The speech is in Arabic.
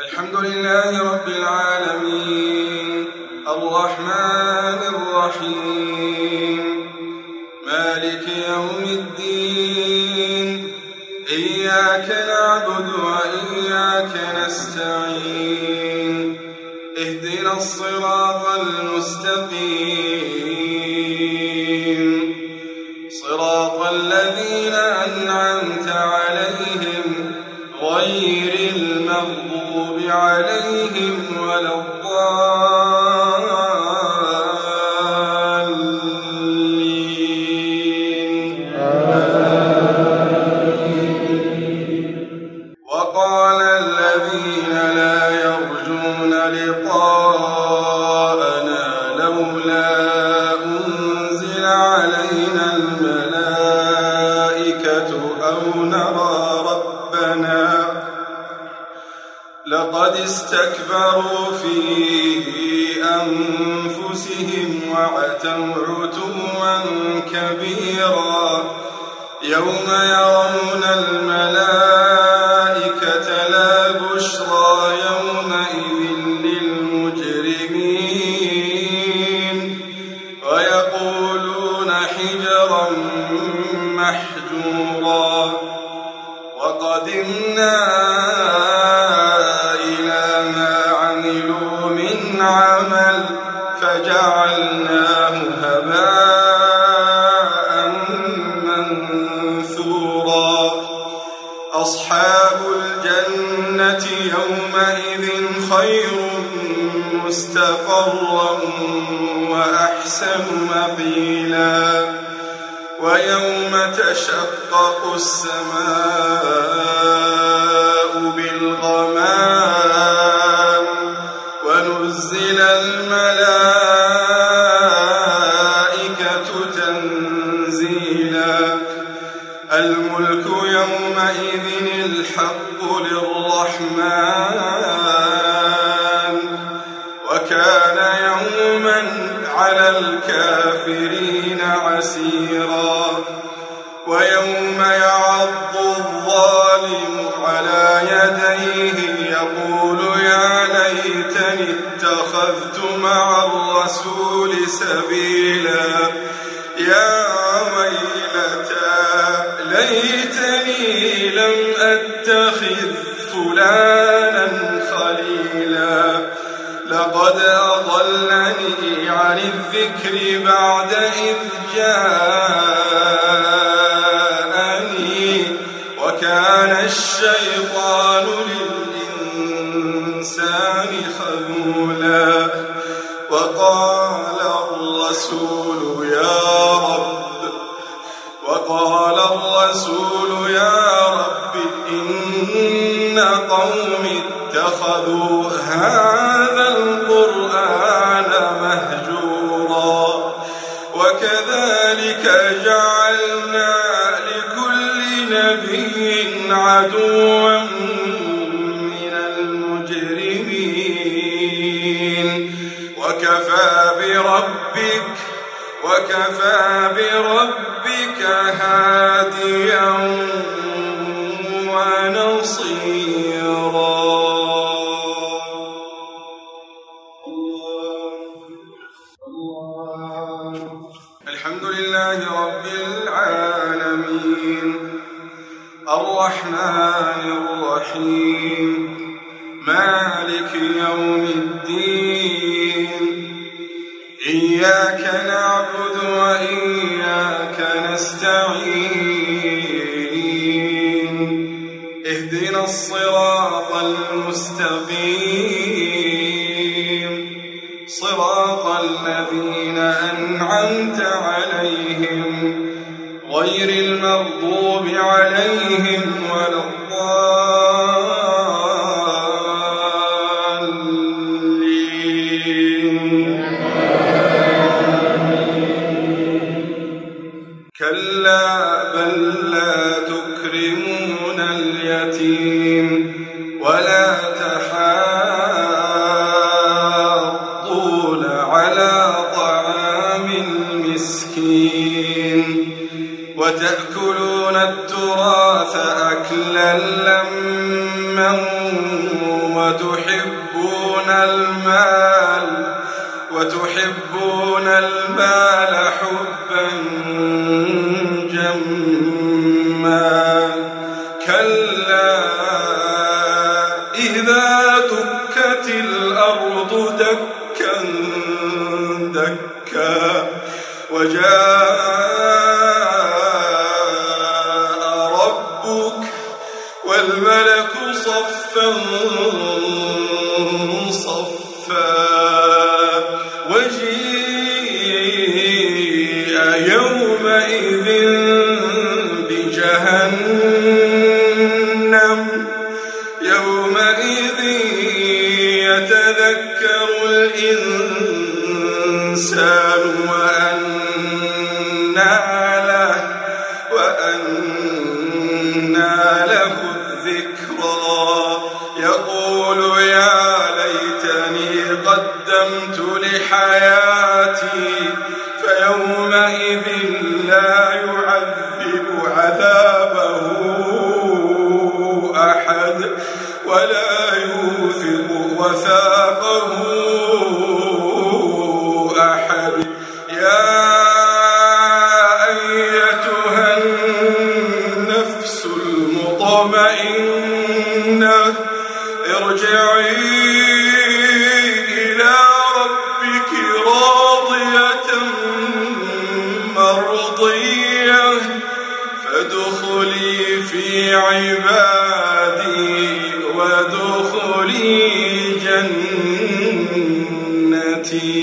الحمد لله رب العالمين الرحمن الرحيم مالك يوم الدين إياك نعبد وإياك نستعين اهدنا الصراط المستقيم صراط الذين أنعمت عليهم غير المغضوب عليهم ولا الضالين. وقال الذين لا يرجون لقاءنا لولا أنزل علينا الملائكة أو نرى ربنا لقد استكبروا في أنفسهم وعتوا عتوا كبيرا يوم يرون الملائكة لا بشرى يومئذ للمجرمين ويقولون حجرا محجورا وقدمنا عمل فجعلناه هباء منثورا أصحاب الجنة يومئذ خير مستقرا وأحسن مقيلا ويوم تشقق السماء بالغمام ونزل الملائكة تنزيلا الملك يومئذ الحق للرحمن وكان يوما على الكافرين عسيرا ويوم يعض الظالم على يديه يقول يا ليتني اتخذت مع الرسول سبيلا يا ويلتى ليتني لم أتخذ فلانا خليلا لقد أضلني عن الذكر بعد إذ جاءني وكان الشيطان للإنسان خذولا وقال الرسول يا رب إن قومي اتخذوا هذا القرآن مهجورا وكذلك جعلنا لكل نبي عدوا من المجرمين وكفى بربك هاديا ونصيرا. الحمد لله رب العالمين الرحمن الرحيم مالك يوم الدين إياك نعبد وإياك نستعين اهدنا الصراط المستقيم صراط الذين أنعمت عليهم غير المغضوب عليهم ولا الضالين. كلا بل لا تكرمون اليتيم ولا تحاضون على طعام المسكين وتأكلون التراث وتحبون المال حبا جما كلا إذا دكت الأرض دكا دكا وجاء ربك والملك صفا صفا وجيء يومئذ بجهنم يومئذ يتذكر الإنسان وأنى له الذكرى يقول يا ليتني قدمت لحياتي فيومئذ لا يعذب عذابه أحد ولا يوثق وثاقه أحد يا أيتها النفس المطمئنة ارجعي إلى ربك راضية مرضية فادخلي في عبادي وادخلي جنتي.